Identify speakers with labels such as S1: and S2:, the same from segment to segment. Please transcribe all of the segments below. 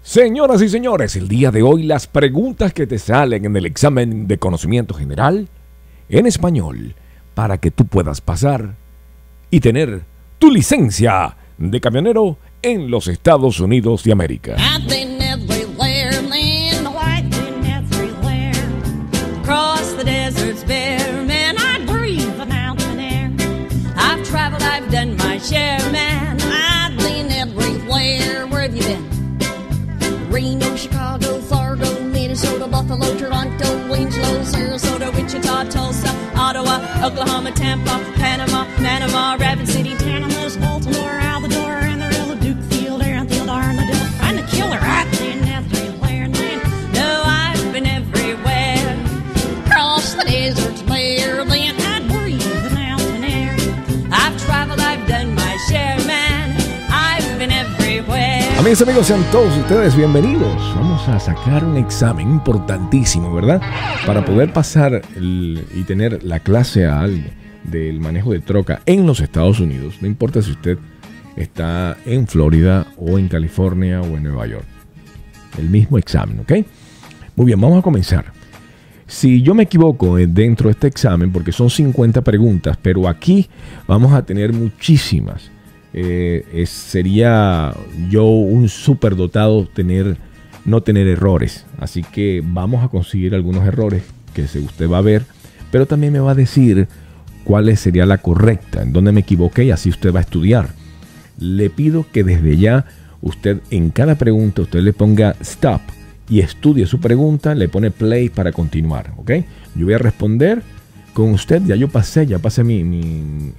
S1: Señoras y señores, el día de hoy las preguntas que te salen en el examen de conocimiento general en español para que tú puedas pasar y tener tu licencia de camionero en los Estados Unidos de América.
S2: Reno, Chicago, Fargo, Minnesota, Buffalo, Toronto, Winslow, Sarasota, Wichita, Tulsa, Ottawa, Oklahoma, Tampa, Panama, Rapid City, Tanamas, Baltimore, Alvador, Amarillo, Dukefield, Airfield, Armadillo. I'm the killer. I've been everywhere, man. No, I've been everywhere. Across the deserts bare, then I'd breathe the mountain air. I've traveled, I've done my share, man. I've been everywhere.
S1: Amigas, amigos, sean todos ustedes bienvenidos. Vamos a sacar un examen importantísimo, ¿verdad? Para poder pasar y tener la clase A del manejo de troca en los Estados Unidos. No importa si usted está en Florida o en California o en Nueva York. El mismo examen, ¿ok? Muy bien, vamos a comenzar. Si yo me equivoco dentro de este examen, porque son 50 preguntas, pero aquí vamos a tener muchísimas. Sería yo un superdotado no tener errores, así que vamos a conseguir algunos errores que usted va a ver, pero también me va a decir cuál sería la correcta, en dónde me equivoqué, y así usted va a estudiar. Le pido que desde ya usted en cada pregunta usted le ponga stop y estudie su pregunta, le pone play para continuar, ¿ok? Yo voy a responder con usted, ya pasé mi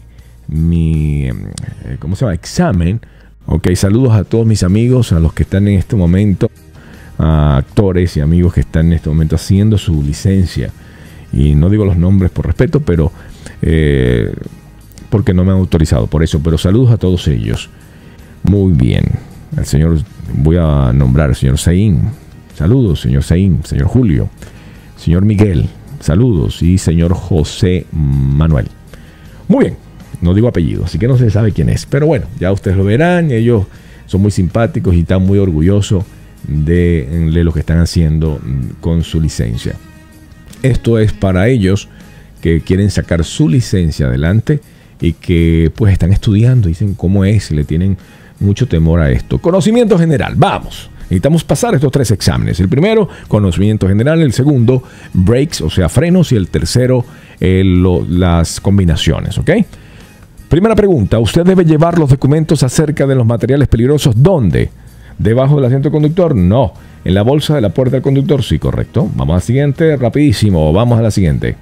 S1: ¿cómo se llama? Examen. Ok, saludos a todos mis amigos, a los que están en este momento, a actores y amigos que están en este momento haciendo su licencia. Y no digo los nombres por respeto, pero porque no me han autorizado por eso. Pero saludos a todos ellos. Muy bien. Al señor, voy a nombrar al señor Zain. Saludos, señor Zain, señor Julio, señor Miguel. Saludos. Y señor José Manuel. Muy bien. No digo apellido, así que no se sabe quién es. Pero bueno, ya ustedes lo verán. Ellos son muy simpáticos y están muy orgullosos de lo que están haciendo con su licencia. Esto es para ellos que quieren sacar su licencia adelante y que pues están estudiando, dicen cómo es, y le tienen mucho temor a esto. Conocimiento general, vamos. Necesitamos pasar estos 3 exámenes. El primero, conocimiento general. El segundo, brakes, o sea, frenos. Y el tercero, las combinaciones, ¿ok? Primera pregunta, ¿usted debe llevar los documentos acerca de los materiales peligrosos dónde? ¿Debajo del asiento del conductor? No. ¿En la bolsa de la puerta del conductor? Sí, correcto. Vamos a la siguiente, rapidísimo. Vamos a la siguiente.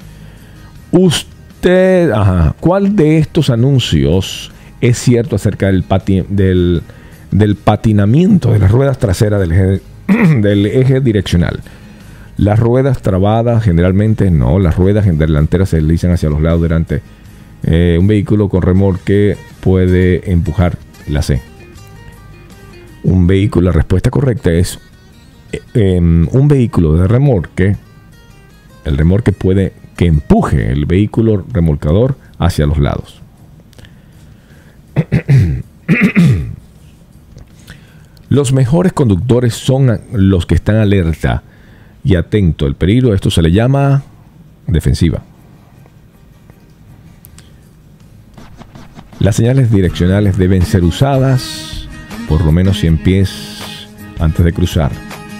S1: ¿Cuál de estos anuncios es cierto acerca del patinamiento de las ruedas traseras del eje direccional? Las ruedas trabadas generalmente no. Las ruedas delanteras se deslizan hacia los lados durante un vehículo con remolque puede empujar la C. Un vehículo, la respuesta correcta es un vehículo de remolque. El remolque puede que empuje el vehículo remolcador hacia los lados. Los mejores conductores son los que están alerta y atento al peligro. Esto se le llama defensiva. Las señales direccionales deben ser usadas por lo menos 100 pies antes de cruzar.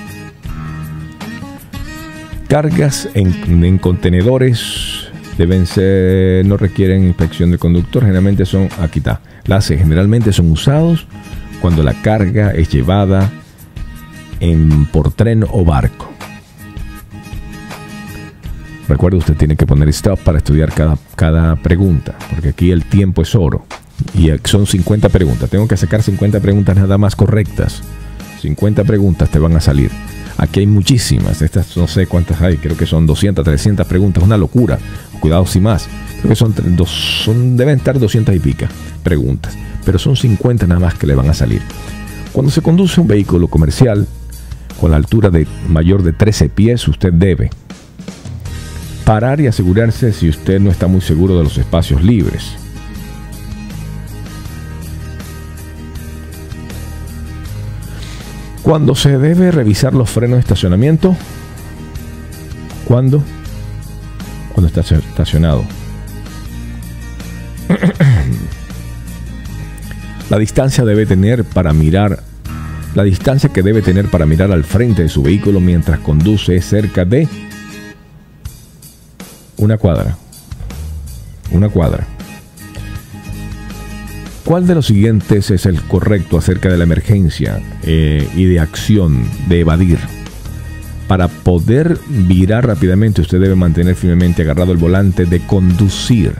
S1: Cargas en contenedores no requieren inspección del conductor. Generalmente generalmente son usados cuando la carga es llevada por tren o barco. Recuerde, usted tiene que poner stop para estudiar cada pregunta, porque aquí el tiempo es oro. Y son 50 preguntas. Tengo que sacar 50 preguntas nada más correctas. 50 preguntas te van a salir. Aquí hay muchísimas. Estas no sé cuántas hay. Creo que son 200, 300 preguntas. Una locura. Cuidado si más. Creo que deben estar 200 y pica preguntas. Pero son 50 nada más que le van a salir. Cuando se conduce un vehículo comercial con la altura mayor de 13 pies, usted debe parar y asegurarse si usted no está muy seguro de los espacios libres. Cuando se debe revisar los frenos de estacionamiento, ¿cuándo? Cuando está estacionado. La distancia que debe tener para mirar al frente de su vehículo mientras conduce es cerca de una cuadra. ¿Cuál de los siguientes es el correcto acerca de la emergencia y de acción de evadir? Para poder virar rápidamente, usted debe mantener firmemente agarrado el volante de conducir.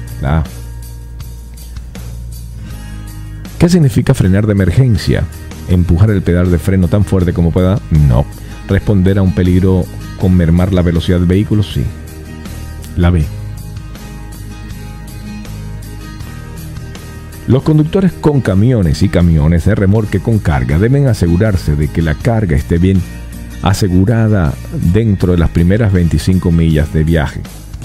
S1: ¿Qué significa frenar de emergencia? ¿Empujar el pedal de freno tan fuerte como pueda? No. ¿Responder a un peligro con mermar la velocidad del vehículo? Sí. La B. Los conductores con camiones y camiones de remolque con carga deben asegurarse de que la carga esté bien asegurada dentro de las primeras 25 millas de viaje.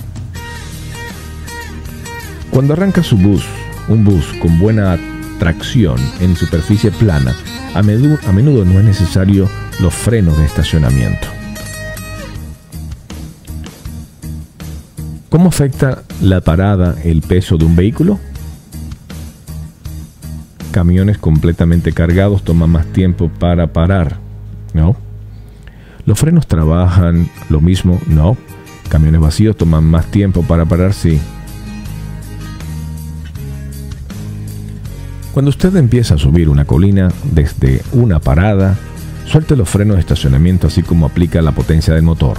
S1: Cuando arranca un bus con buena tracción en superficie plana, a menudo no es necesario los frenos de estacionamiento. ¿Cómo afecta la parada el peso de un vehículo? Camiones completamente cargados toman más tiempo para parar, ¿no? ¿Los frenos trabajan lo mismo? No. ¿Camiones vacíos toman más tiempo para parar? Sí. Cuando usted empieza a subir una colina desde una parada, suelte los frenos de estacionamiento así como aplica la potencia del motor.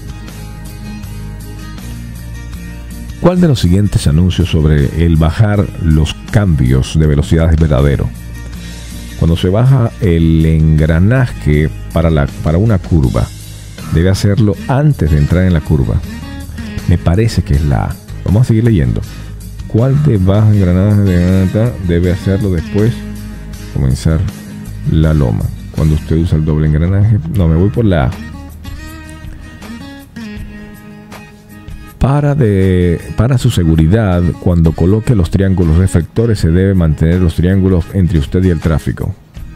S1: ¿Cuál de los siguientes anuncios sobre el bajar los cambios de velocidad es verdadero? Cuando se baja el engranaje para una curva, debe hacerlo antes de entrar en la curva. Me parece que es la A. Vamos a seguir leyendo. ¿Cuál de baja engranaje debe hacerlo después de comenzar la loma? Cuando usted usa el doble engranaje. No, me voy por la A. Para su seguridad, cuando coloque los triángulos reflectores, se debe mantener los triángulos entre usted y el tráfico.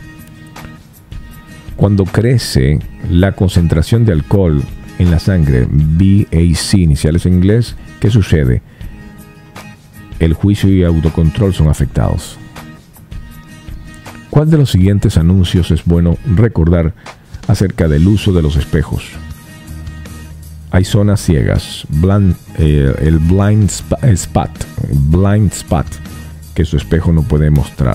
S1: Cuando crece la concentración de alcohol en la sangre, BAC, iniciales en inglés, ¿qué sucede? El juicio y autocontrol son afectados. ¿Cuál de los siguientes anuncios es bueno recordar acerca del uso de los espejos? Hay zonas ciegas, el blind spot, que su espejo no puede mostrar.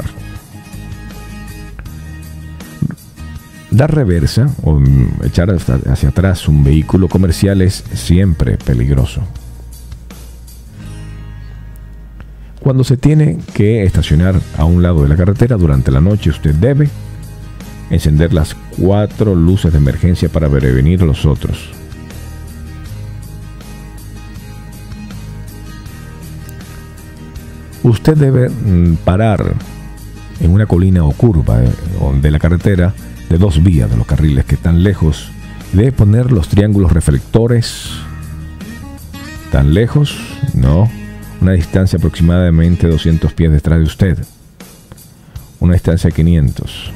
S1: Dar reversa o echar hacia atrás un vehículo comercial es siempre peligroso. Cuando se tiene que estacionar a un lado de la carretera durante la noche, usted debe encender las 4 luces de emergencia para prevenir a los otros. Usted debe parar en una colina o curva de la carretera de 2 vías de los carriles que están lejos. Debe poner los triángulos reflectores. ¿Tan lejos? No. Una distancia aproximadamente 200 pies detrás de usted. Una distancia de 500.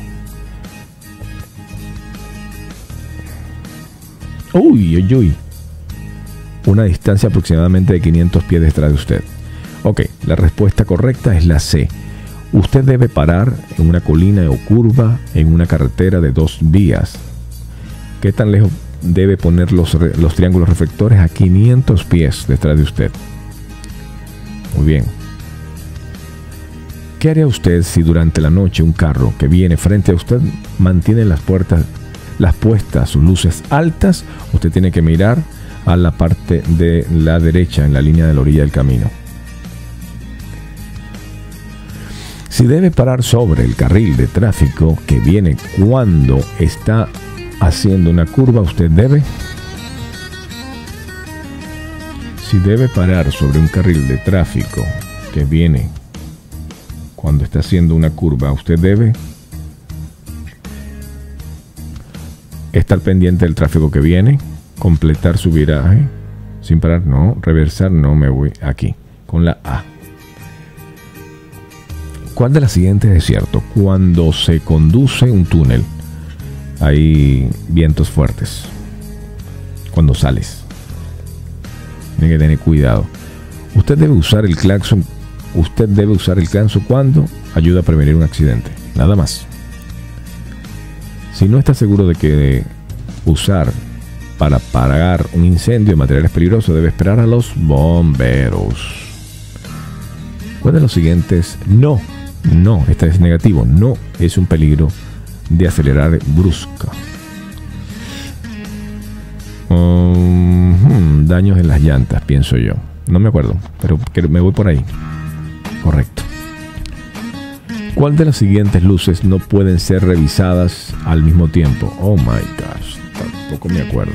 S1: Uy. Una distancia aproximadamente de 500 pies detrás de usted. Ok, la respuesta correcta es la C. Usted debe parar en una colina o curva en una carretera de 2 vías. ¿Qué tan lejos debe poner los triángulos reflectores? A 500 pies detrás de usted. Muy bien. ¿Qué haría usted si durante la noche un carro que viene frente a usted mantiene las puestas, sus luces altas? Usted tiene que mirar a la parte de la derecha en la línea de la orilla del camino. Si debe parar sobre el carril de tráfico que viene cuando está haciendo una curva, usted debe. Si debe parar sobre un carril de tráfico que viene cuando está haciendo una curva, usted debe estar pendiente del tráfico que viene, completar su viraje sin parar, no, reversar, no, me voy aquí con la A. ¿Cuál de las siguientes es cierto? Cuando se conduce un túnel, hay vientos fuertes cuando sales. Tiene que tener cuidado. Usted debe usar el claxon. Usted debe usar el claxon cuando ayuda a prevenir un accidente. Nada más. Si no está seguro de que usar para apagar un incendio de materiales peligrosos, debe esperar a los bomberos. ¿Cuál de los siguientes? No, este es negativo. No es un peligro de acelerar brusca. Daños en las llantas, pienso yo. No me acuerdo, pero me voy por ahí. Correcto. ¿Cuál de las siguientes luces no pueden ser revisadas al mismo tiempo? Oh my gosh, tampoco me acuerdo.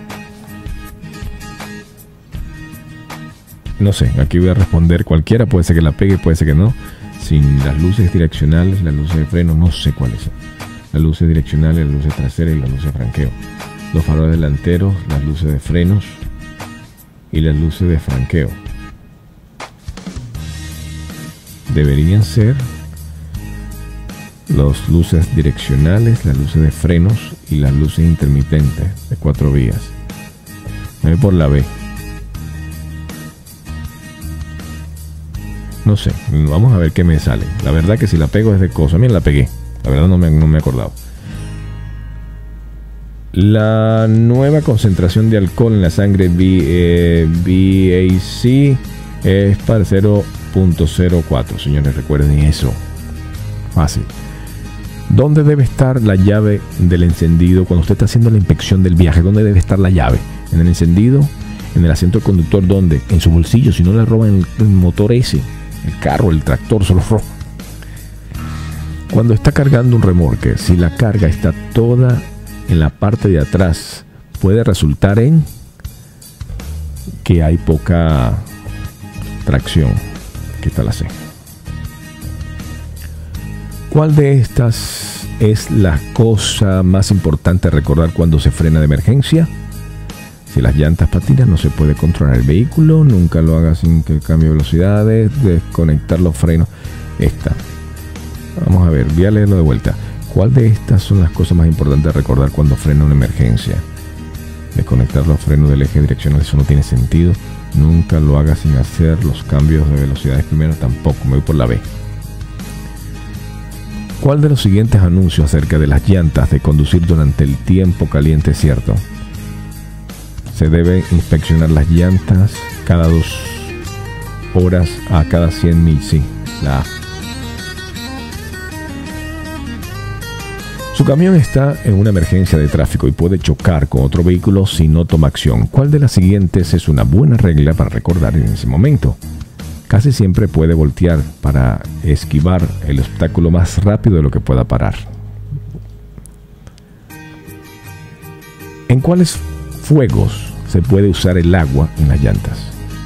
S1: No sé, aquí voy a responder cualquiera, puede ser que la pegue, puede ser que no. Sin las luces direccionales, las luces de freno, no sé cuáles son. Las luces direccionales, las luces traseras y las luces de franqueo. Los faros delanteros, las luces de frenos y las luces de franqueo. Deberían ser las luces direccionales, las luces de frenos y las luces intermitentes de 4 vías. Me voy por la B. No sé, vamos a ver qué me sale. La verdad que si la pego es de cosa. Miren, la pegué. La verdad no me he acordado. La nueva concentración de alcohol en la sangre BAC es para 0.04. Señores, recuerden eso. Fácil. ¿Dónde debe estar la llave del encendido cuando usted está haciendo la inspección del viaje? ¿Dónde debe estar la llave? ¿En el encendido? ¿En el asiento del conductor? ¿Dónde? En su bolsillo. Si no le roban el motor ese, el carro, el tractor, se lo roban. Cuando está cargando un remolque, si la carga está toda en la parte de atrás, puede resultar en que hay poca tracción. Aquí está la C. ¿Cuál de estas es la cosa más importante a recordar cuando se frena de emergencia? Si las llantas patinan, no se puede controlar el vehículo. Nunca lo haga sin que cambie velocidades. Desconectar los frenos. Esta. Vamos a ver, voy a leerlo de vuelta. ¿Cuál de estas son las cosas más importantes a recordar cuando frena una emergencia? Desconectar los frenos del eje direccional, eso no tiene sentido. Nunca lo haga sin hacer los cambios de velocidades primero, tampoco. Me voy por la B. ¿Cuál de los siguientes anuncios acerca de las llantas de conducir durante el tiempo caliente es cierto? Se debe inspeccionar las llantas cada 2 horas a cada 100 mil. Sí, la A. Su camión está en una emergencia de tráfico y puede chocar con otro vehículo si no toma acción. ¿Cuál de las siguientes es una buena regla para recordar en ese momento? Casi siempre puede voltear para esquivar el obstáculo más rápido de lo que pueda parar. ¿En cuáles fuegos se puede usar el agua en las llantas?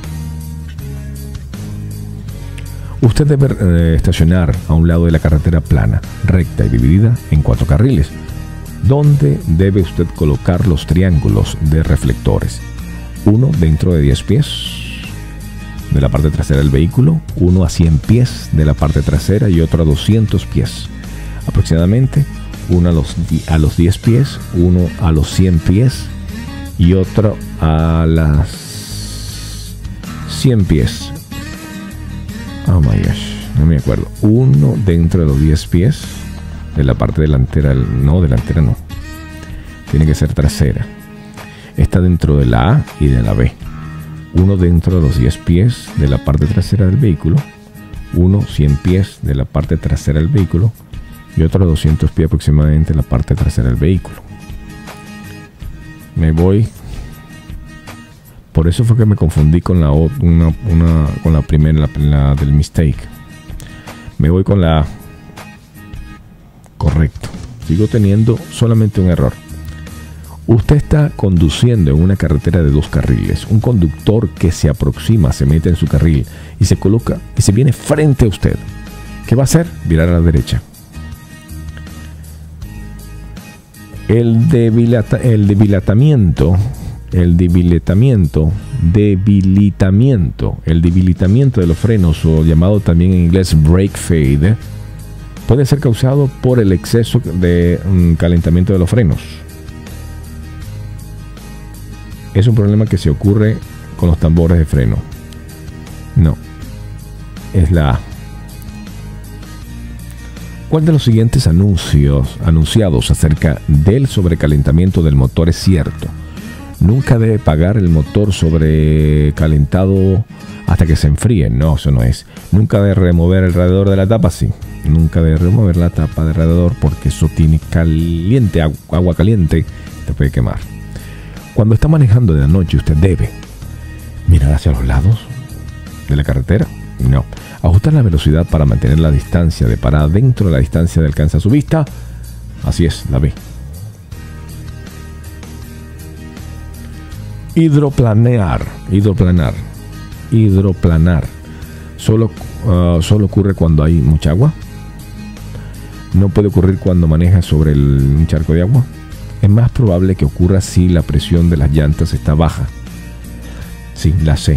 S1: Usted debe estacionar a un lado de la carretera plana, recta y dividida en 4 carriles, donde debe usted colocar los triángulos de reflectores. Uno dentro de 10 pies de la parte trasera del vehículo, uno a 100 pies de la parte trasera y otro a 200 pies. Aproximadamente, uno a los 10 pies, uno a los 100 pies y otro a las 100 pies. Oh my gosh, no me acuerdo. Uno dentro de los 10 pies de la parte delantera. No, delantera no. Tiene que ser trasera. Está dentro de la A y de la B. Uno dentro de los 10 pies de la parte trasera del vehículo. Uno 100 pies de la parte trasera del vehículo. Y otro 200 pies aproximadamente de la parte trasera del vehículo. Me voy. Por eso fue que me confundí con la con la primera, la del mistake. Me voy con la A. Correcto. Sigo teniendo solamente un error. Usted está conduciendo en una carretera de 2 carriles. Un conductor que se aproxima, se mete en su carril y se coloca y se viene frente a usted. ¿Qué va a hacer? Virar a la derecha. El debilitamiento de los frenos, o llamado también en inglés brake fade, puede ser causado por el exceso de calentamiento de los frenos. Es un problema que se ocurre con los tambores de freno. No, es la A. ¿Cuál de los siguientes anunciados acerca del sobrecalentamiento del motor es cierto? Nunca debe apagar el motor sobrecalentado hasta que se enfríe. No, eso no es. Nunca debe remover el radiador de la tapa. Sí, nunca debe remover la tapa del radiador porque eso tiene caliente, agua caliente, te puede quemar. Cuando está manejando de noche, usted debe mirar hacia los lados de la carretera. No. Ajustar la velocidad para mantener la distancia de parada dentro de la distancia de alcance a su vista. Así es, la B. Hidroplanar. Solo ocurre cuando hay mucha agua. No puede ocurrir cuando maneja sobre un charco de agua. Es más probable que ocurra si la presión de las llantas está baja. Sí, la C.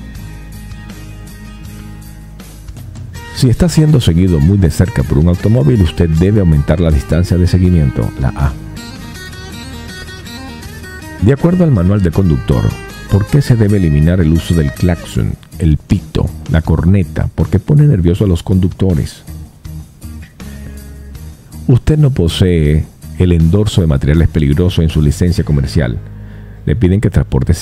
S1: Si está siendo seguido muy de cerca por un automóvil, usted debe aumentar la distancia de seguimiento. La A. De acuerdo al manual de conductor, ¿por qué se debe eliminar el uso del claxon, el pito, la corneta? Porque pone nervioso a los conductores. Usted no posee el endorso de materiales peligrosos en su licencia comercial. Le piden que transporte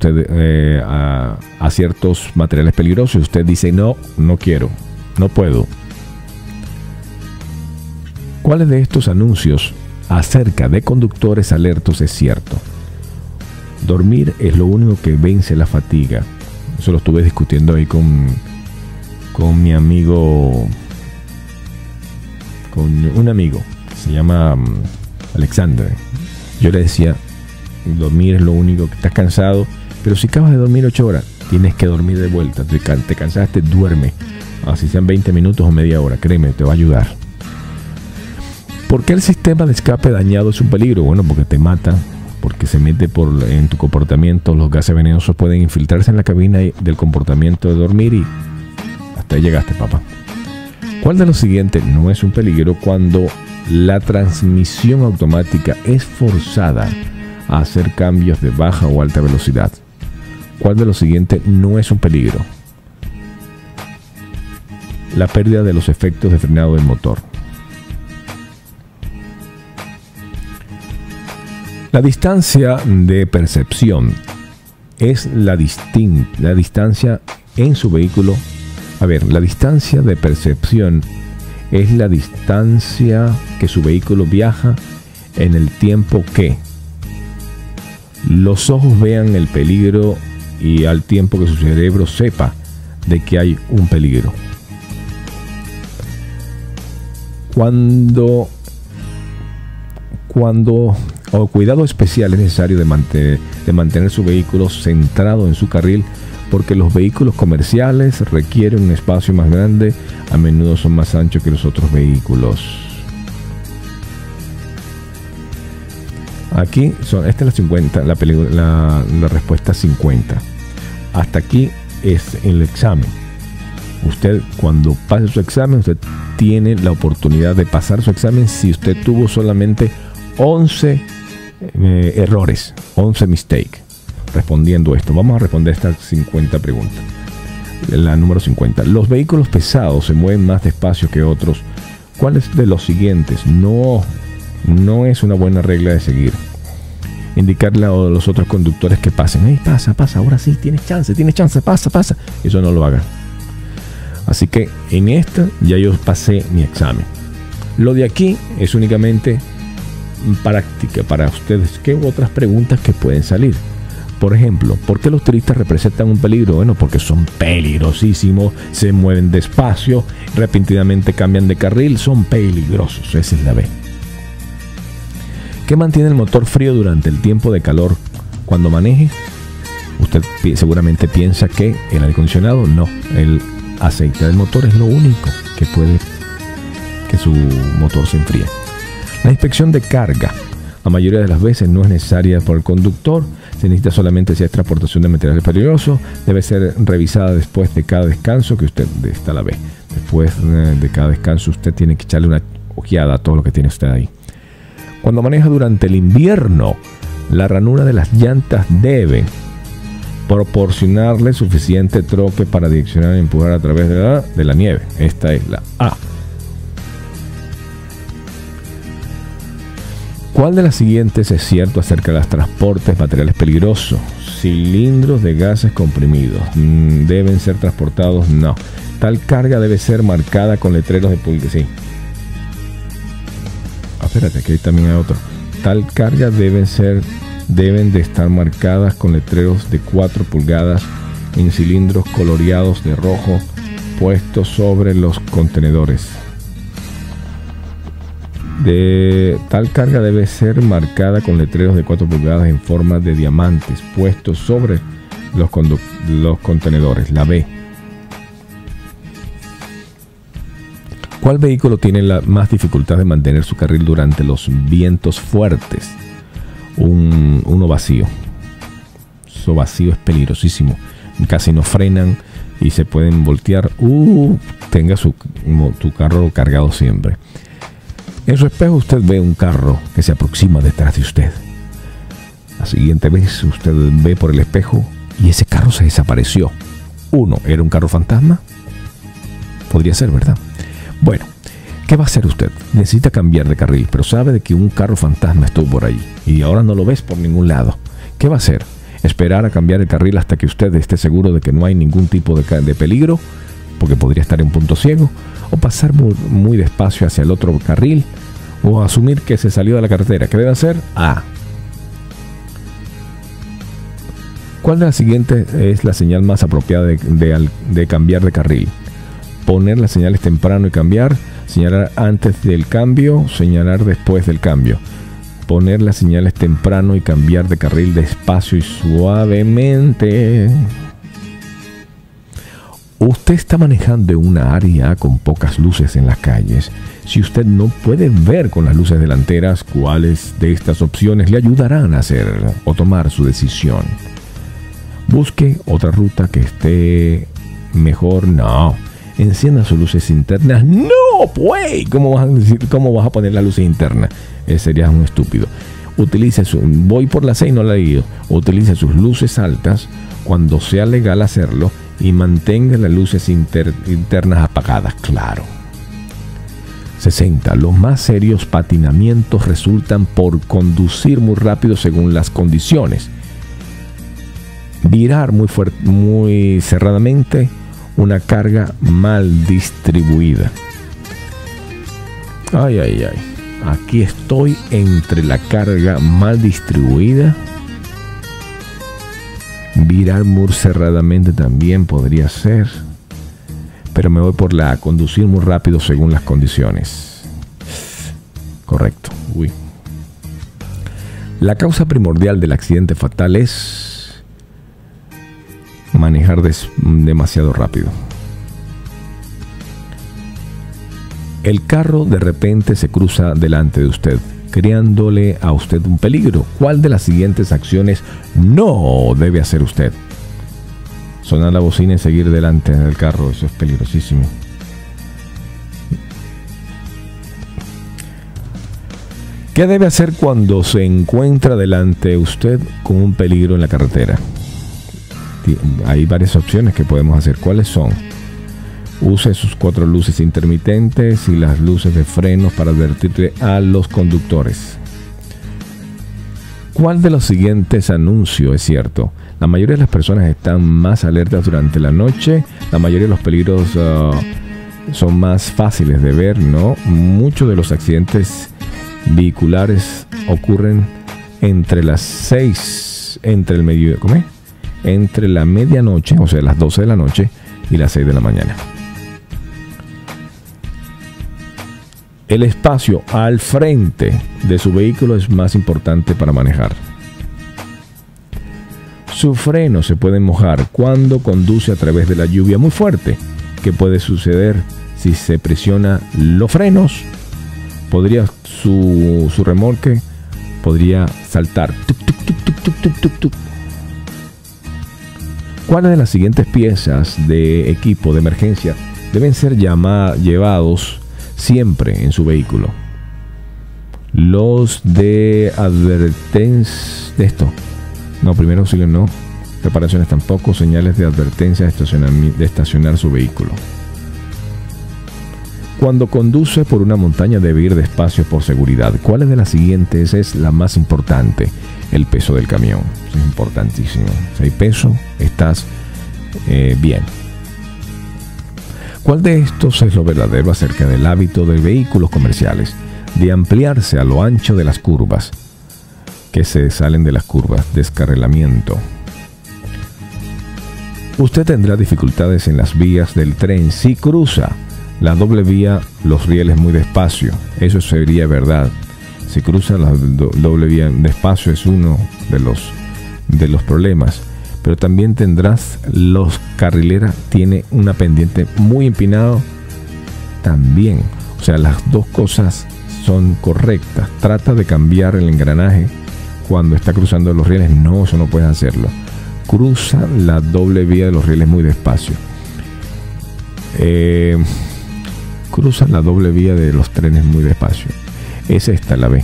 S1: a ciertos materiales peligrosos y usted dice no quiero, no puedo. ¿Cuáles de estos anuncios acerca de conductores alertos es cierto? Dormir es lo único que vence la fatiga. Eso lo estuve discutiendo ahí con mi amigo, con un amigo que se llama Alexander. Yo le decía, dormir es lo único, que estás cansado, pero si acabas de dormir 8 horas, tienes que dormir de vuelta. Te cansaste, duerme. Así sean 20 minutos o media hora, créeme, te va a ayudar. ¿Por qué el sistema de escape dañado es un peligro? Bueno, porque te mata, porque se mete en tu comportamiento. Los gases venenosos pueden infiltrarse en la cabina del comportamiento de dormir y hasta ahí llegaste, papá. ¿Cuál de los siguientes no es un peligro cuando la transmisión automática es forzada a hacer cambios de baja o alta velocidad? ¿Cuál de los siguientes no es un peligro? La pérdida de los efectos de frenado del motor. La distancia de percepción es la distancia en su vehículo. A ver, la distancia de percepción es la distancia que su vehículo viaja en el tiempo que los ojos vean el peligro y al tiempo que su cerebro sepa de que hay un peligro. Cuidado especial es necesario de mantener su vehículo centrado en su carril, porque los vehículos comerciales requieren un espacio más grande, a menudo son más anchos que los otros vehículos. Aquí esta es la 50, la respuesta 50. Hasta aquí es el examen. Usted, cuando pase su examen, usted tiene la oportunidad de pasar su examen si usted tuvo solamente 11 errores, 11 mistakes respondiendo esto. Vamos a responder estas 50 preguntas. La número 50. Los vehículos pesados se mueven más despacio que otros. ¿Cuáles de los siguientes no es una buena regla de seguir? Indicarle a los otros conductores que pasen. Hey, pasa, ahora sí, tienes chance, pasa. Eso no lo haga. Así que en esta ya yo pasé mi examen. Lo de aquí es únicamente práctica para ustedes. ¿Qué otras preguntas que pueden salir? Por ejemplo, ¿por qué los turistas representan un peligro? Bueno, porque son peligrosísimos, se mueven despacio, repentinamente cambian de carril, son peligrosos. Esa es la B. ¿Qué mantiene el motor frío durante el tiempo de calor cuando maneje? Usted seguramente piensa que el aire acondicionado. No, el aceite del motor es lo único que puede que su motor se enfríe. La inspección de carga. La mayoría de las veces no es necesaria por el conductor, se necesita solamente si es transportación de materiales peligrosos. Debe ser revisada después de cada descanso que usted, está la B. Después de cada descanso usted tiene que echarle una ojeada a todo lo que tiene usted ahí. Cuando maneja durante el invierno, la ranura de las llantas debe proporcionarle suficiente troque para direccionar y empujar a través de la nieve. Esta es la A. ¿Cuál de las siguientes es cierto acerca de los transportes materiales peligrosos? Cilindros de gases comprimidos deben ser transportados. No. Tal carga debe ser marcada con letreros de pulgadas. Sí. Espérate, que ahí también hay otro. Tal carga deben de estar marcadas con letreros de 4 pulgadas en cilindros coloreados de rojo puestos sobre los contenedores. Tal carga debe ser marcada con letreros de 4 pulgadas en forma de diamantes puestos sobre los contenedores. La B. ¿Cuál vehículo tiene la más dificultad de mantener su carril durante los vientos fuertes? Uno vacío. Eso vacío es peligrosísimo. Casi no frenan y se pueden voltear. Tenga tu carro cargado siempre. En su espejo usted ve un carro que se aproxima detrás de usted. La siguiente vez usted ve por el espejo y ese carro se desapareció. ¿Era un carro fantasma? Podría ser, ¿verdad? Bueno, ¿qué va a hacer usted? Necesita cambiar de carril, pero sabe de que un carro fantasma estuvo por ahí y ahora no lo ves por ningún lado. ¿Qué va a hacer? ¿Esperar a cambiar el carril hasta que usted esté seguro de que no hay ningún tipo de peligro? Porque podría estar en punto ciego. ¿O pasar muy despacio hacia el otro carril? ¿O asumir que se salió de la carretera? ¿Qué debe hacer? A. ¿Cuál de las siguientes es la señal más apropiada de cambiar de carril? Poner las señales temprano y cambiar, señalar antes del cambio, señalar después del cambio. Poner las señales temprano y cambiar de carril despacio y suavemente. Usted está manejando en una área con pocas luces en las calles. Si usted no puede ver con las luces delanteras, ¿cuáles de estas opciones le ayudarán a hacer o tomar su decisión? Busque otra ruta que esté mejor. No. Encienda sus luces internas. No, pues. ¿Cómo vas a poner las luces internas? Serías un estúpido. Voy por la 6, no la he ido. Utilice sus luces altas cuando sea legal hacerlo y mantenga las luces internas apagadas, claro. 60. Los más serios patinamientos resultan por conducir muy rápido según las condiciones. Virar muy cerradamente, una carga mal distribuida. Ay. Aquí estoy entre la carga mal distribuida. Virar muy cerradamente también podría ser. Pero me voy por la conducir muy rápido según las condiciones. Correcto. La causa primordial del accidente fatal es manejar demasiado rápido. El carro de repente se cruza delante de usted, creándole a usted un peligro. ¿Cuál de las siguientes acciones no debe hacer usted? Sonar la bocina y seguir delante del carro. Eso es peligrosísimo. ¿Qué debe hacer cuando se encuentra delante de usted con un peligro en la carretera? Hay varias opciones que podemos hacer. ¿Cuáles son? Use sus 4 luces intermitentes y las luces de frenos para advertirle a los conductores. ¿Cuál de los siguientes anuncios es cierto? La mayoría de las personas están más alertas durante la noche. La mayoría de los peligros son más fáciles de ver, ¿no? Muchos de los accidentes vehiculares ocurren entre las 6, entre la medianoche, o sea, las 12 de la noche y las 6 de la mañana. El espacio al frente de su vehículo es más importante para manejar. Su freno se puede mojar cuando conduce a través de la lluvia muy fuerte. ¿Qué puede suceder si se presiona los frenos? Podría su remolque podría saltar. Tuc, tuc, tuc, tuc, tuc, tuc, tuc, tuc. ¿Cuáles de las siguientes piezas de equipo de emergencia deben ser llevados siempre en su vehículo? Los de advertencia de esto. No, primero auxilio no. Reparaciones tampoco. Señales de advertencia de estacionar su vehículo. Cuando conduce por una montaña debe ir despacio por seguridad. ¿Cuáles de las siguientes es la más importante? El peso del camión. Es importantísimo. Si hay peso, estás bien. ¿Cuál de estos es lo verdadero acerca del hábito de vehículos comerciales de ampliarse a lo ancho de las curvas? Que se salen de las curvas. Descarrilamiento. Usted tendrá dificultades en las vías del tren si cruza la doble vía, los rieles muy despacio. Eso sería verdad. Si cruza la doble vía despacio es uno de los problemas. Pero también tendrás los carrileras, tiene una pendiente muy empinado también. O sea, las dos cosas son correctas. Trata de cambiar el engranaje cuando está cruzando los rieles. No, eso no puedes hacerlo. Cruza la doble vía de los rieles muy despacio. Cruza la doble vía de los trenes muy despacio. Es esta la B.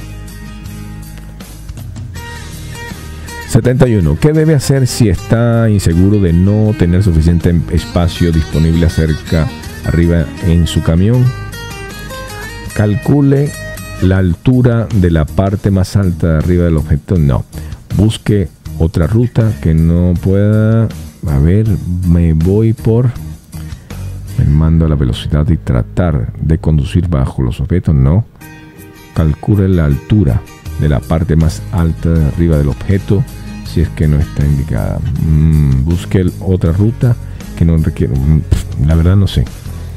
S1: 71. ¿Qué debe hacer si está inseguro de no tener suficiente espacio disponible arriba en su camión? Calcule la altura de la parte más alta de arriba del objeto. No. Busque otra ruta que no pueda. A ver, me voy por... Me mando a la velocidad y tratar de conducir bajo los objetos. No. Calcule la altura de la parte más alta de arriba del objeto si es que no está indicada. Busque otra ruta que no requiere. La verdad no sé.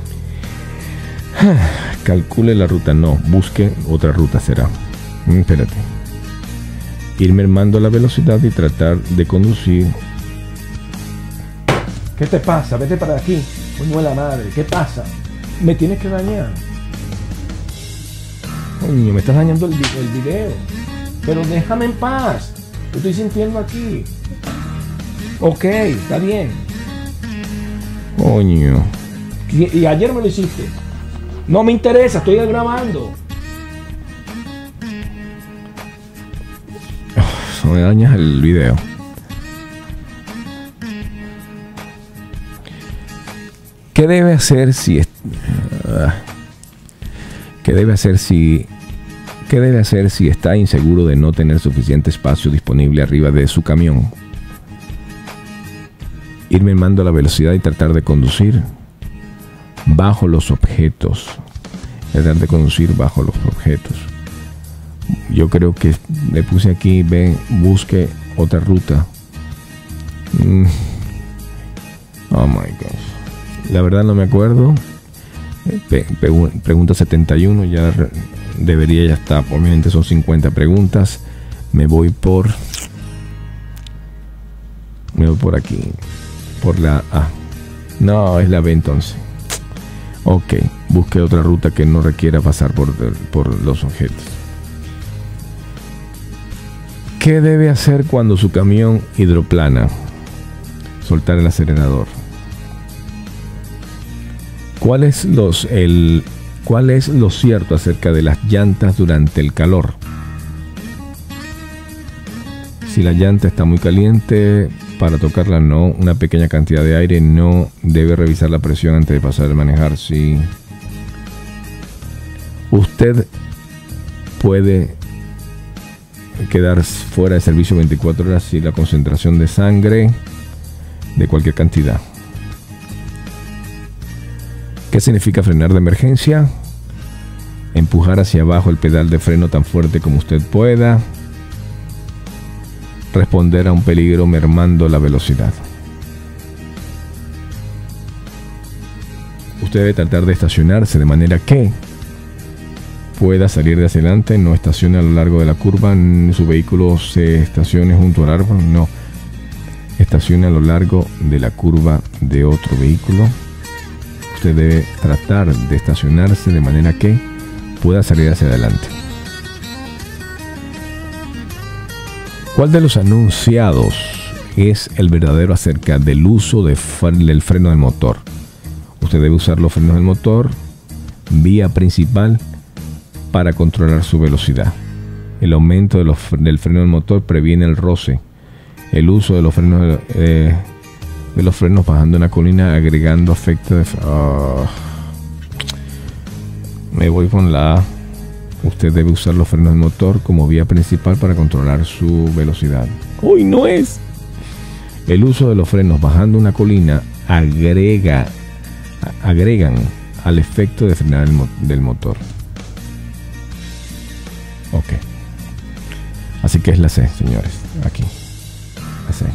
S1: Calcule la ruta. No. Busque otra ruta será. Espérate. Ir mermando la velocidad y tratar de conducir. ¿Qué te pasa? Vete para aquí. Coño de la madre, ¿qué pasa? Me tienes que dañar. Coño, me estás dañando el video. Pero déjame en paz. Lo estoy sintiendo aquí. Ok, está bien. Coño. Y ayer me lo hiciste. No me interesa, estoy grabando. Me dañas el video. ¿Qué debe hacer si está inseguro de no tener suficiente espacio disponible arriba de su camión? Ir mermando la velocidad y tratar de conducir bajo los objetos. Tratar de conducir bajo los objetos. Yo creo que le puse aquí, busque otra ruta. Oh my gosh. La verdad no me acuerdo. Pregunta 71. Ya debería ya estar. Obviamente son 50 preguntas. Me voy por aquí. Por la A. No, es la B entonces. Ok. Busque otra ruta que no requiera pasar por los objetos. ¿Qué debe hacer cuando su camión hidroplana? Soltar el acelerador. ¿Cuál es lo cierto acerca de las llantas durante el calor? Si la llanta está muy caliente, para tocarla no. Una pequeña cantidad de aire, no. Debe revisar la presión antes de pasar a manejar, sí. Usted puede quedar fuera de servicio 24 horas si la concentración de sangre de cualquier cantidad. ¿Qué significa frenar de emergencia? Empujar hacia abajo el pedal de freno tan fuerte como usted pueda. Responder a un peligro mermando la velocidad. Usted debe tratar de estacionarse de manera que pueda salir de hacia adelante. No estacione a lo largo de la curva. Su vehículo se estacione junto al árbol. No. Estacione a lo largo de la curva de otro vehículo. Usted debe tratar de estacionarse de manera que pueda salir hacia adelante. ¿Cuál de los anunciados es el verdadero acerca del uso del freno del motor? Usted debe usar los frenos del motor, vía principal, para controlar su velocidad. El aumento del freno del motor previene el roce. El uso de los frenos bajando una colina agregando efecto de... me voy con la A. Usted debe usar los frenos del motor como vía principal para controlar su velocidad. ¡Uy, no es! El uso de los frenos bajando una colina agregan al efecto de frenar del motor. Ok. Así que es la C, señores. Aquí. La C.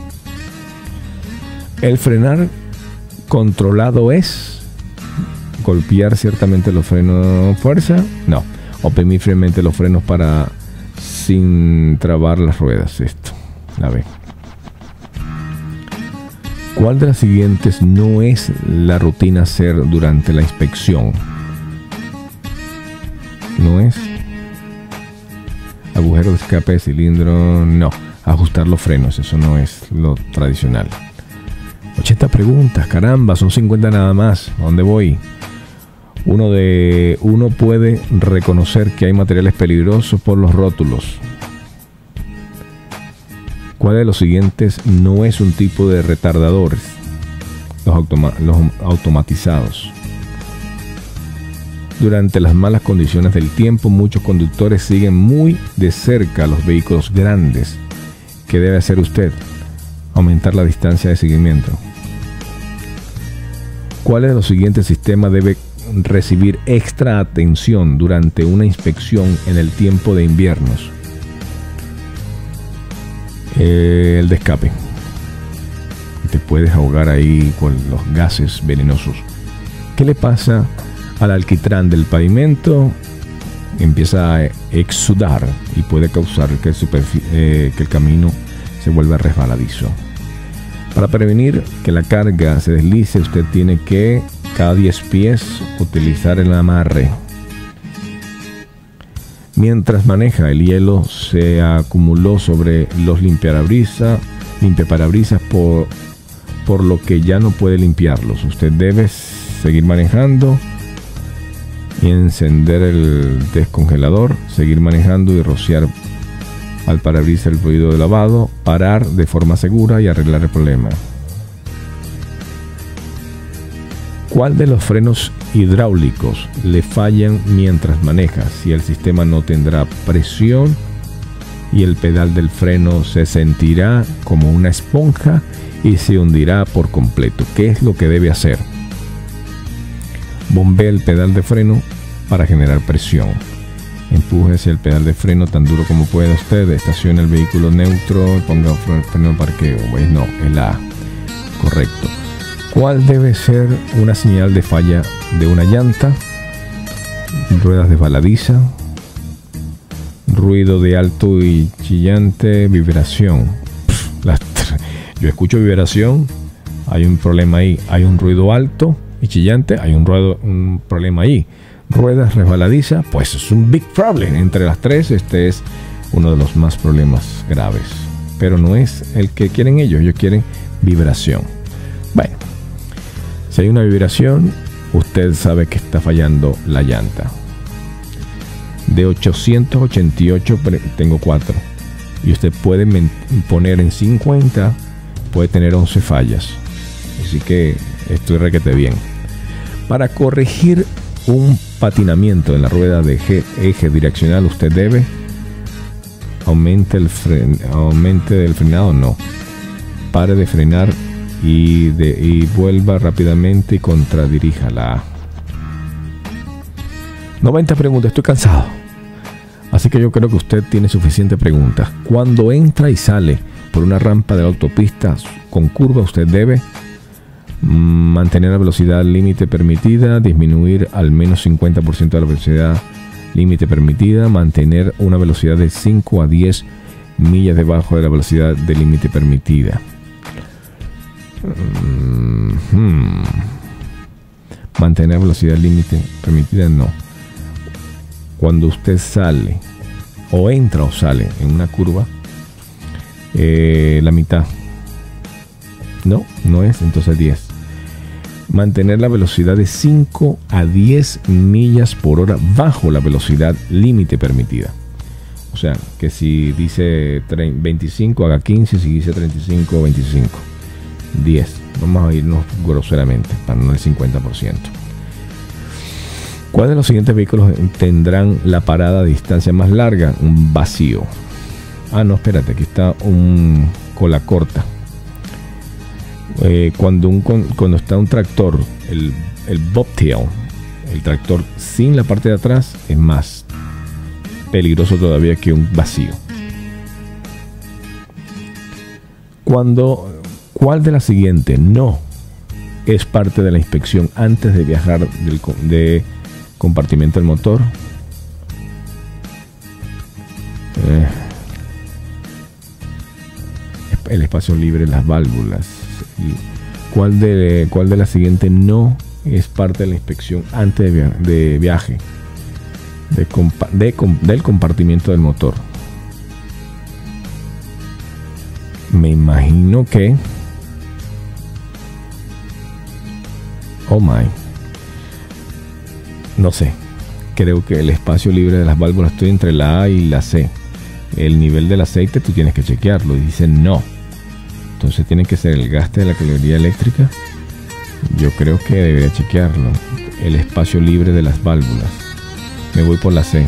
S1: El frenar controlado es golpear ciertamente los frenos fuerza. No. Oprimir firmemente los frenos sin trabar las ruedas. Esto. La B. ¿Cuál de las siguientes no es la rutina hacer durante la inspección? ¿No es? Agujero de escape de cilindro, no. Ajustar los frenos, eso no es lo tradicional. 80 preguntas, caramba, son 50 nada más. ¿A dónde voy? Uno puede reconocer que hay materiales peligrosos por los rótulos. ¿Cuál de los siguientes no es un tipo de retardadores? Los automatizados. Durante las malas condiciones del tiempo, muchos conductores siguen muy de cerca a los vehículos grandes. ¿Qué debe hacer usted? Aumentar la distancia de seguimiento. ¿Cuál de los siguientes sistemas debe recibir extra atención durante una inspección en el tiempo de inviernos? El de escape. Te puedes ahogar ahí con los gases venenosos. ¿Qué le pasa al alquitrán del pavimento? Empieza a exudar y puede causar que el camino se vuelva resbaladizo. Para prevenir que la carga se deslice, usted tiene que cada 10 pies utilizar el amarre. Mientras maneja, el hielo se acumuló sobre los limpiaparabrisas por lo que ya no puede limpiarlos. Usted debe seguir manejando y encender el descongelador, seguir manejando y rociar al parabrisas el fluido de lavado, parar de forma segura y arreglar el problema. ¿Cuál de los frenos hidráulicos le fallan mientras maneja? Si el sistema no tendrá presión y el pedal del freno se sentirá como una esponja y se hundirá por completo. ¿Qué es lo que debe hacer? Bombee el pedal de freno para generar presión. Empuje hacia el pedal de freno tan duro como pueda usted. Estacione el vehículo neutro y ponga freno de parqueo. Pues no, es la A. Correcto. ¿Cuál debe ser una señal de falla de una llanta? Ruedas desbaladiza, ruido de alto y chillante, vibración. Yo escucho vibración, hay un problema ahí. Hay un ruido alto y chillante, hay un problema ahí. Ruedas resbaladiza, pues es un big problem. Entre las tres, este es uno de los más problemas graves. Pero no es el que quieren ellos quieren vibración. Bueno, si hay una vibración, usted sabe que está fallando la llanta. De 888 tengo 4. Y usted puede poner en 50, puede tener 11 fallas. Así que estoy requete bien. Para corregir un patinamiento en la rueda de eje direccional, usted debe aumente el frenado, no. Pare de frenar y vuelva rápidamente y contradiríjala. 90 preguntas, estoy cansado. Así que yo creo que usted tiene suficiente preguntas. Cuando entra y sale por una rampa de la autopista con curva, usted debe mantener la velocidad límite permitida, disminuir al menos 50% de la velocidad límite permitida, mantener una velocidad de 5 a 10 millas debajo de la velocidad de límite permitida. Mantener velocidad límite permitida, no. Cuando usted sale o entra o sale en una curva, La mitad. No, no es, entonces 10. Mantener la velocidad de 5 a 10 millas por hora bajo la velocidad límite permitida. O sea, que si dice 25, haga 15, si dice 35, 25. 10. Vamos a irnos groseramente, para no el 50%. ¿Cuál de los siguientes vehículos tendrán la parada a distancia más larga? Un vacío. Ah, no, espérate, aquí está un cola corta. Cuando está un tractor, el bobtail, el tractor sin la parte de atrás, es más peligroso todavía que un vacío. ¿Cuál de las siguientes no es parte de la inspección antes de viajar de compartimento del motor? El espacio libre, las válvulas. ¿Cuál de las siguientes no es parte de la inspección antes de viaje del compartimiento del motor? Me imagino que... Oh my. No sé. Creo que el espacio libre de las válvulas, estoy entre la A y la C. El nivel del aceite tú tienes que chequearlo. Y dice no. Entonces tiene que ser el gasto de la caloría eléctrica. Yo creo que debería chequearlo. El espacio libre de las válvulas. Me voy por la C.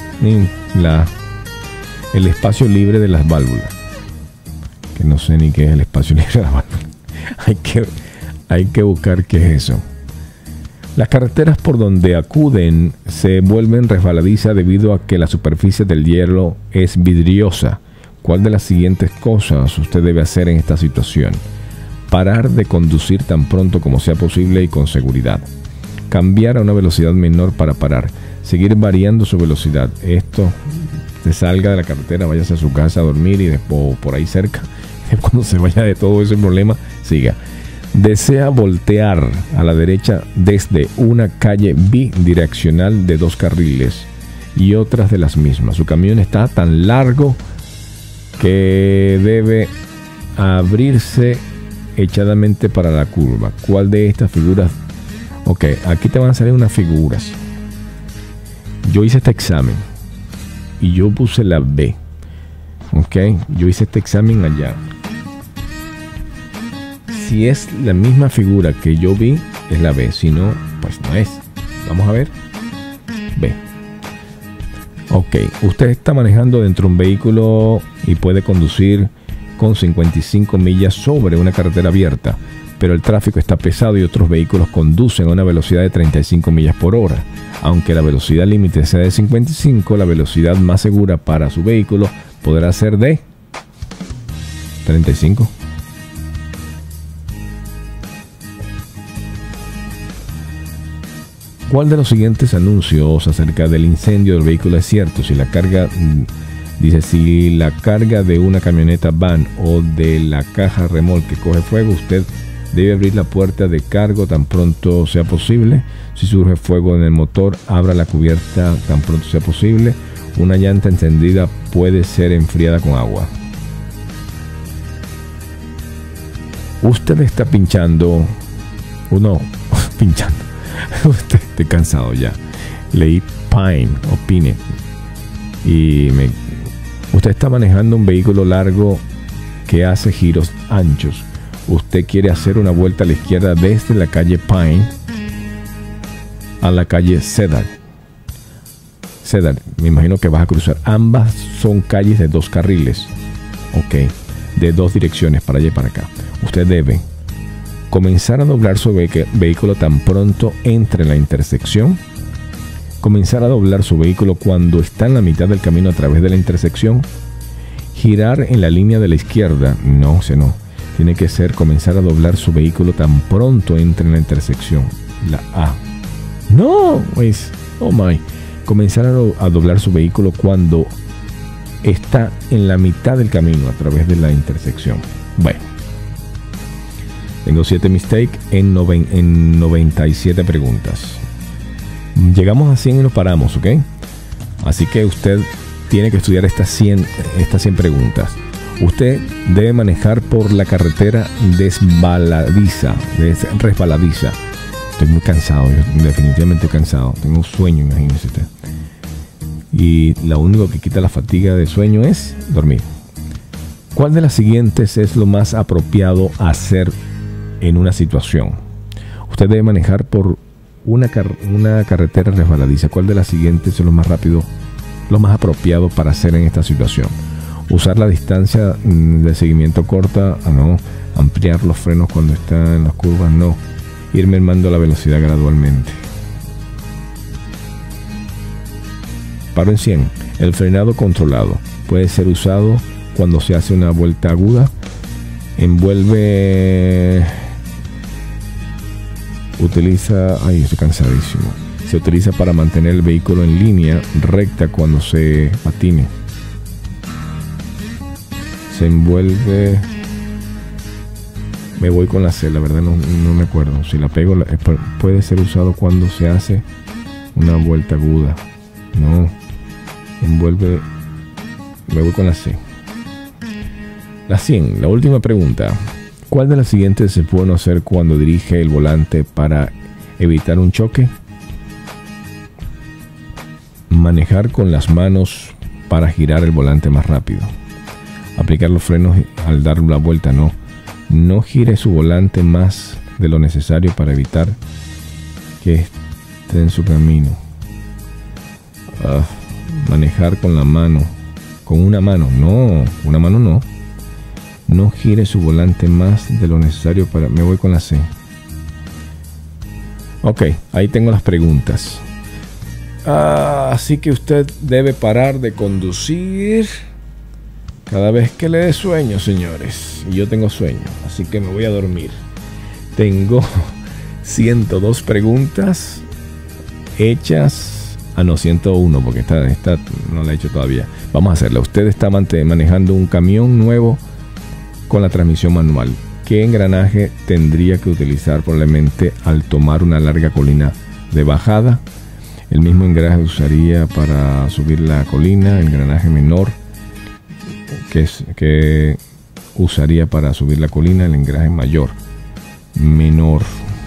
S1: El espacio libre de las válvulas. Que no sé ni qué es el espacio libre de las válvulas. Hay que buscar qué es eso. Las carreteras por donde acuden se vuelven resbaladizas debido a que la superficie del hielo es vidriosa. ¿Cuál de las siguientes cosas usted debe hacer en esta situación? Parar de conducir tan pronto como sea posible y con seguridad. Cambiar a una velocidad menor para parar. Seguir variando su velocidad. Esto, se salga de la carretera, váyase a su casa a dormir y después por ahí cerca, cuando se vaya de todo ese problema, siga. Desea voltear a la derecha desde una calle bidireccional de 2 carriles y otras de las mismas. Su camión está tan largo que debe abrirse echadamente para la curva. ¿Cuál de estas figuras? Ok, aquí te van a salir unas figuras. Yo hice este examen y yo puse la B. Ok, yo hice este examen allá. Si es la misma figura que yo vi, es la B. Si no, pues no es. Vamos a ver. B. Ok, usted está manejando dentro de un vehículo y puede conducir con 55 millas sobre una carretera abierta, pero el tráfico está pesado y otros vehículos conducen a una velocidad de 35 millas por hora. Aunque la velocidad límite sea de 55, la velocidad más segura para su vehículo podrá ser de 35. ¿Cuál de los siguientes anuncios acerca del incendio del vehículo es cierto? Si la carga de una camioneta van o de la caja remolque coge fuego, usted debe abrir la puerta de cargo tan pronto sea posible. Si surge fuego en el motor, abra la cubierta tan pronto sea posible. Una llanta encendida puede ser enfriada con agua. Usted está pinchando, o no, pinchando. Estoy cansado ya. Leí Pine. Usted está manejando un vehículo largo que hace giros anchos. Usted quiere hacer una vuelta a la izquierda desde la calle Pine a la calle Cedar. Me imagino que vas a cruzar. Ambas son calles de 2 carriles. Ok. De 2 direcciones, para allá y para acá. Usted debe comenzar a doblar su vehículo tan pronto entre en la intersección. Comenzar a doblar su vehículo cuando está en la mitad del camino a través de la intersección. Girar en la línea de la izquierda. No. Tiene que ser comenzar a doblar su vehículo tan pronto entre en la intersección. La A. No, pues, oh my. Comenzar a doblar su vehículo cuando está en la mitad del camino a través de la intersección. Bueno. Tengo 7 mistakes en 97 preguntas. Llegamos a 100 y nos paramos, ¿ok? Así que usted tiene que estudiar estas 100 preguntas. Usted debe manejar por la carretera resbaladiza. Estoy muy cansado, yo definitivamente cansado. Tengo sueño, imagínese usted. Y lo único que quita la fatiga de sueño es dormir. ¿Cuál de las siguientes es lo más apropiado hacer en una situación? Usted debe manejar por una carretera resbaladiza. ¿Cuál de las siguientes es lo más rápido, lo más apropiado para hacer en esta situación? Usar la distancia de seguimiento corta, no. Ampliar los frenos cuando está en las curvas, no. Ir mermando la velocidad gradualmente. Paro en 100. El frenado controlado puede ser usado cuando se hace una vuelta aguda. Estoy cansadísimo. Se utiliza para mantener el vehículo en línea recta cuando se patine. Se envuelve. Me voy con la C, la verdad no me acuerdo. Si la pego, puede ser usado cuando se hace una vuelta aguda. No. Envuelve. Me voy con la C. La 100, la última pregunta. ¿Cuál de las siguientes se puede hacer cuando dirige el volante para evitar un choque? Manejar con las manos para girar el volante más rápido. Aplicar los frenos al dar la vuelta, no. No gire su volante más de lo necesario para evitar que esté en su camino. Manejar con la mano. Con una mano, no. Una mano no. No gire su volante más de lo necesario para... Me voy con la C. Ok, ahí tengo las preguntas. Así que usted debe parar de conducir cada vez que le dé sueño, señores. Y yo tengo sueño, así que me voy a dormir. Tengo 102 preguntas hechas. No, 101, porque esta no la he hecho todavía. Vamos a hacerla. Usted está manejando un camión nuevo con la transmisión manual. ¿Qué engranaje tendría que utilizar probablemente al tomar una larga colina de bajada? El mismo engranaje usaría para subir la colina, el engranaje menor que usaría para subir la colina, el engranaje menor.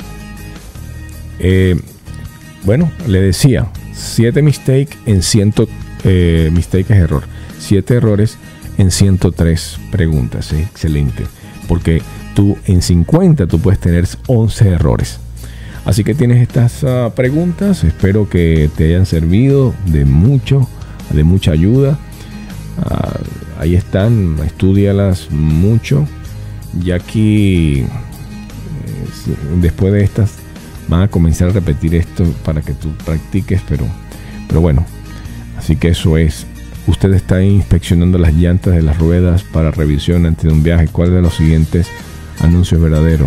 S1: Bueno, le decía, 7 mistakes en 100 mistake es error. 7 errores en 103 preguntas. Es excelente, porque tú en 50 tú puedes tener 11 errores. Así que tienes estas preguntas. Espero que te hayan servido de mucha ayuda. Ahí están, estúdialas mucho. Y aquí, después de estas, van a comenzar a repetir esto para que tú practiques, pero bueno. Así que eso es. Usted está inspeccionando las llantas de las ruedas para revisión antes de un viaje. ¿Cuál de los siguientes anuncios es verdadero?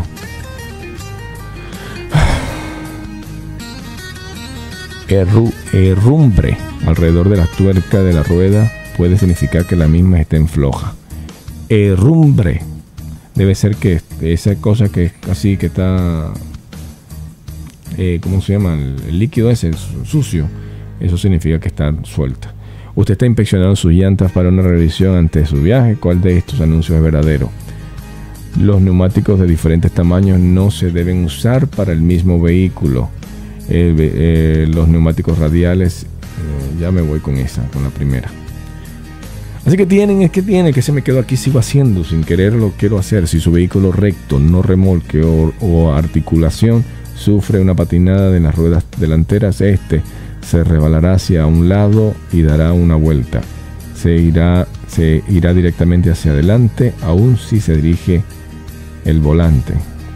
S1: Herrumbre alrededor de la tuerca de la rueda puede significar que la misma esté floja. Herrumbre debe ser que esa cosa que es así, que está ¿cómo se llama? El líquido ese sucio. Eso significa que está suelta. Usted está inspeccionando sus llantas para una revisión antes de su viaje. ¿Cuál de estos anuncios es verdadero? Los neumáticos de diferentes tamaños no se deben usar para el mismo vehículo. Los neumáticos radiales, ya me voy con la primera. Así que que se me quedó aquí, sigo haciendo, sin querer lo quiero hacer. Si su vehículo recto, no remolque o articulación, sufre una patinada de las ruedas delanteras, se resbalará hacia un lado y dará una vuelta. Se irá directamente hacia adelante, aun si se dirige el volante.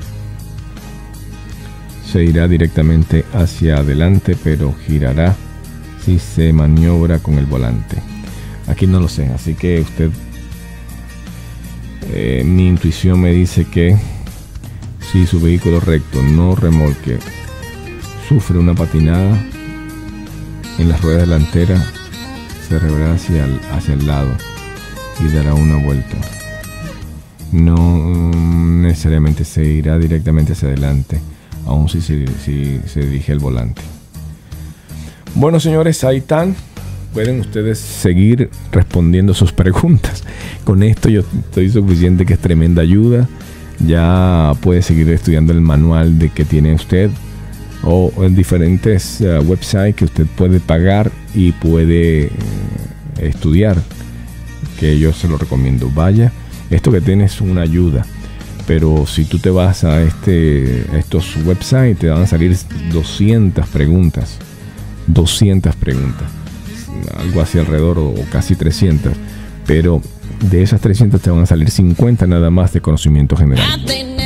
S1: Se irá directamente hacia adelante, pero girará si se maniobra con el volante. Aquí no lo sé, así que usted, mi intuición me dice que si su vehículo recto, no remolque, sufre una patinada en las ruedas delanteras, se resbalará hacia el lado y dará una vuelta. No necesariamente se irá directamente hacia adelante, aun si se dirige el volante. Bueno, señores, ahí están. pueden ustedes seguir respondiendo sus preguntas. Con esto yo estoy suficiente, que es tremenda ayuda. Ya puede seguir estudiando el manual de que tiene usted, o en diferentes websites que usted puede pagar y puede estudiar, que yo se lo recomiendo. Vaya, esto que tiene es una ayuda, pero si tú te vas a estos websites, te van a salir 200 preguntas, algo así alrededor, o casi 300, pero de esas 300 te van a salir 50 nada más de conocimiento general.